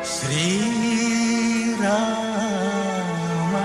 Sri Rama.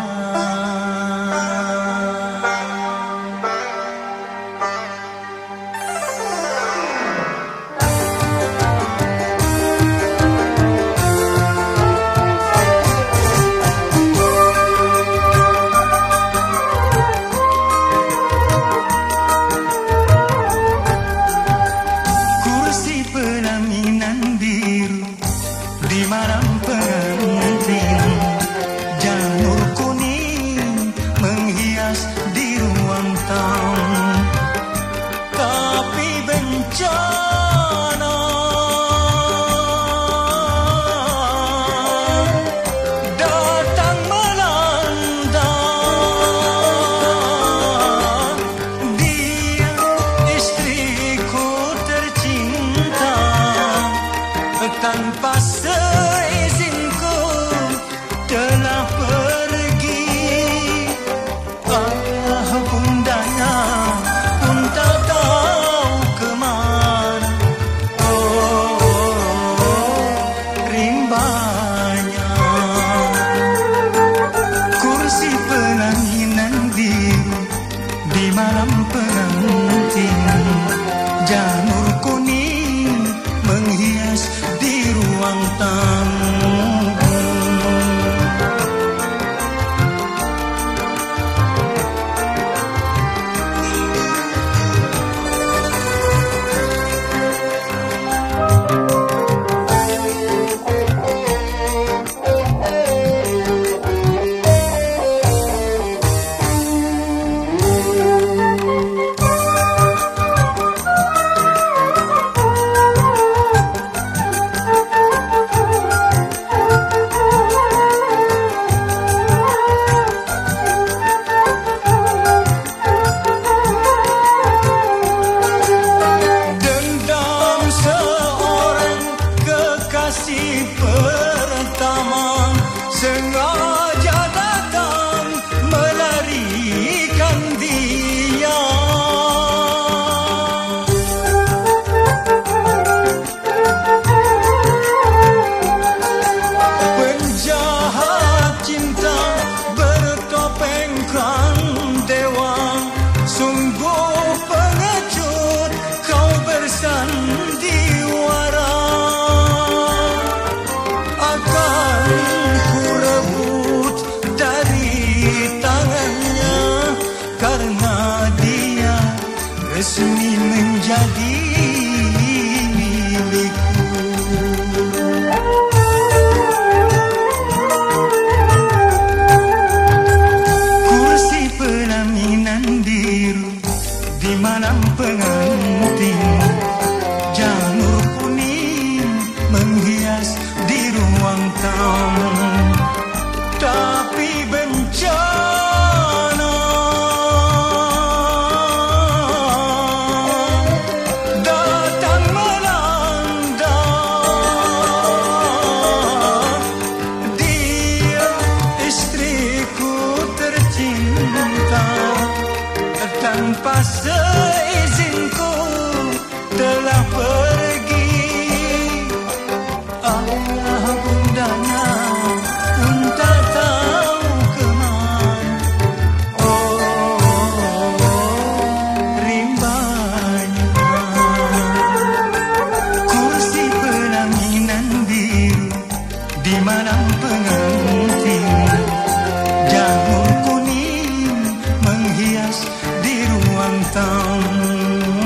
Kursi pelaminan biru di malam pengantin, janur kuning menghias di ruang tamu. Tapi bencana datang melanda. Dia istriku tercinta, tanpa seizinku telah pergi. Bundanya pun tak tahu kemana. Rimbanya kursi pelaminan biru di malam pengantin, janur kuning menghias di ruang tamu. Si pertama sengaja datang melarikan dia. Penjahat cinta bertopeng kan dewa, sungguh pengecut kau bersandiwara. Akan ku rebut dari tangannya, karena dia resmi menjadi milikku. Kursi pelaminan biru di malam pengantin, janur kuning menghias di ruang tamu. Tapi bencana datang melanda. Dia istriku tercinta, tanpa seizinku telah pergi. Bundanya pun tak tahu kemana. Rimbanya kursi pelaminan biru di malam pengantin, janur kuning menghias di ruang tamu.